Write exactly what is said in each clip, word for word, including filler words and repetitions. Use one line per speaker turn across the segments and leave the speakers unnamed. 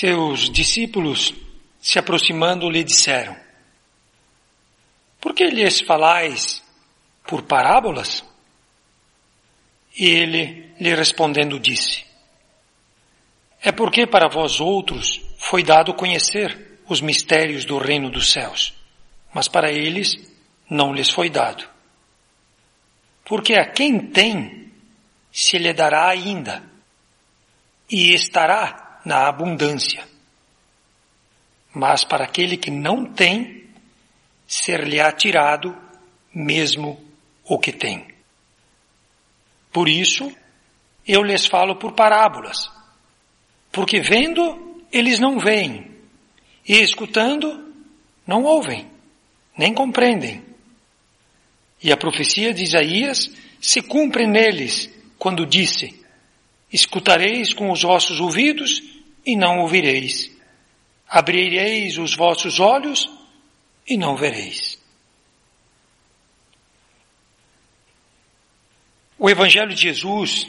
Seus discípulos, se aproximando, lhe disseram: por que lhes falais por parábolas? E ele, lhe respondendo, disse: é porque para vós outros foi dado conhecer os mistérios do reino dos céus, mas para eles não lhes foi dado. Porque a quem tem, se lhe dará ainda, e estará na abundância. Mas para aquele que não tem, ser-lhe-á tirado mesmo o que tem. Por isso, eu lhes falo por parábolas, porque vendo, eles não veem, e escutando, não ouvem, nem compreendem. E a profecia de Isaías se cumpre neles, quando disse: escutareis com os vossos ouvidos e não ouvireis. Abrireis os vossos olhos e não vereis. O Evangelho de Jesus,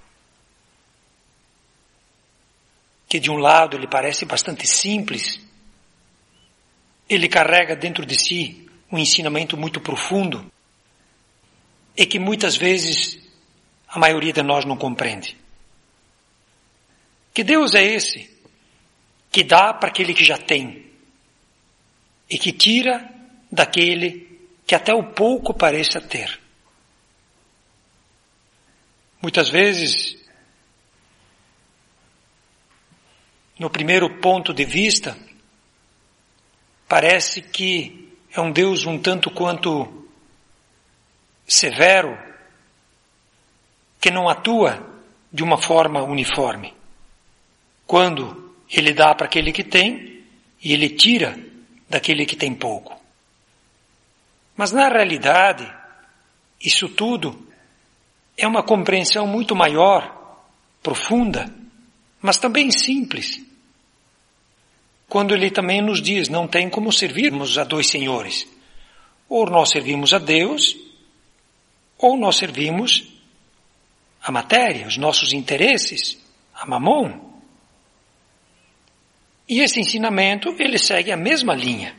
que de um lado ele parece bastante simples, ele carrega dentro de si um ensinamento muito profundo e que muitas vezes a maioria de nós não compreende. Que Deus é esse que dá para aquele que já tem e que tira daquele que até o pouco pareça ter. Muitas vezes, no primeiro ponto de vista, parece que é um Deus um tanto quanto severo, que não atua de uma forma uniforme. Quando ele dá para aquele que tem e ele tira daquele que tem pouco. Mas na realidade, isso tudo é uma compreensão muito maior, profunda, mas também simples. Quando ele também nos diz, não tem como servirmos a dois senhores. Ou nós servimos a Deus, ou nós servimos a matéria, os nossos interesses, a mamon. E esse ensinamento, ele segue a mesma linha.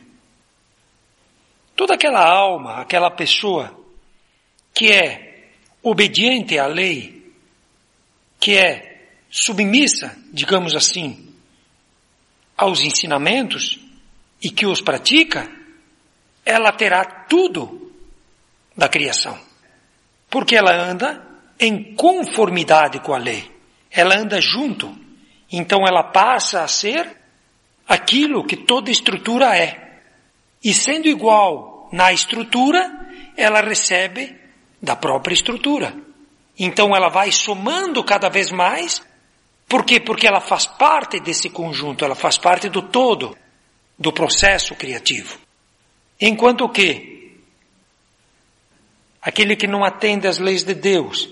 Toda aquela alma, aquela pessoa que é obediente à lei, que é submissa, digamos assim, aos ensinamentos e que os pratica, ela terá tudo da criação. Porque ela anda em conformidade com a lei. Ela anda junto. Então ela passa a ser aquilo que toda estrutura é. E sendo igual na estrutura, ela recebe da própria estrutura. Então ela vai somando cada vez mais. Por quê? Porque ela faz parte desse conjunto, ela faz parte do todo, do processo criativo. Enquanto que aquele que não atende às leis de Deus,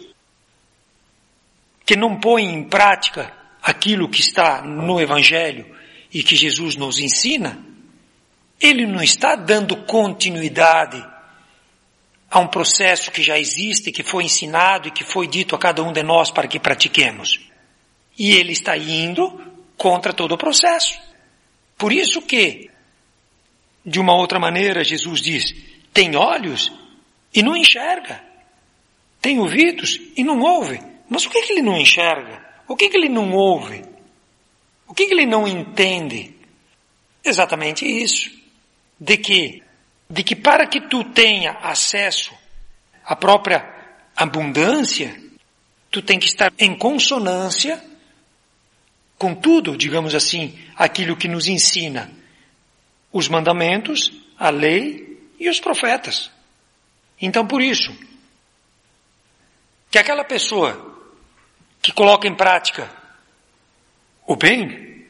que não põe em prática aquilo que está no Evangelho e que Jesus nos ensina, ele não está dando continuidade a um processo que já existe, que foi ensinado e que foi dito a cada um de nós para que pratiquemos. E ele está indo contra todo o processo. Por isso que, de uma outra maneira, Jesus diz, tem olhos e não enxerga. Tem ouvidos e não ouve. Mas o que, que ele não enxerga? O que, que ele não ouve? O que, que ele não entende? Exatamente isso. De que, de que para que tu tenha acesso à própria abundância, tu tem que estar em consonância com tudo, digamos assim, aquilo que nos ensina os mandamentos, a lei e os profetas. Então, por isso, que aquela pessoa que coloca em prática o bem,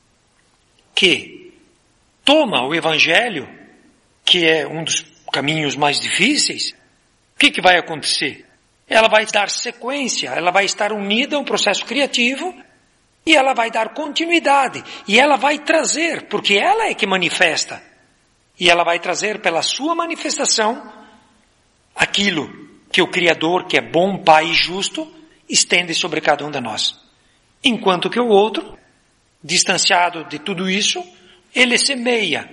que toma o Evangelho, que é um dos caminhos mais difíceis, o que, que vai acontecer? Ela vai dar sequência, ela vai estar unida a um processo criativo e ela vai dar continuidade. E ela vai trazer, porque ela é que manifesta, e ela vai trazer pela sua manifestação aquilo que o Criador, que é bom, Pai e justo, estende sobre cada um de nós. Enquanto que o outro distanciado de tudo isso, ele semeia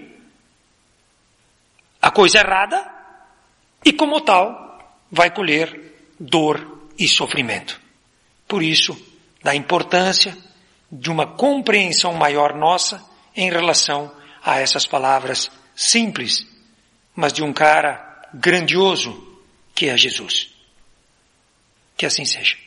a coisa errada e, como tal, vai colher dor e sofrimento. Por isso, da importância de uma compreensão maior nossa em relação a essas palavras simples, mas de um cara grandioso que é Jesus. Que assim seja.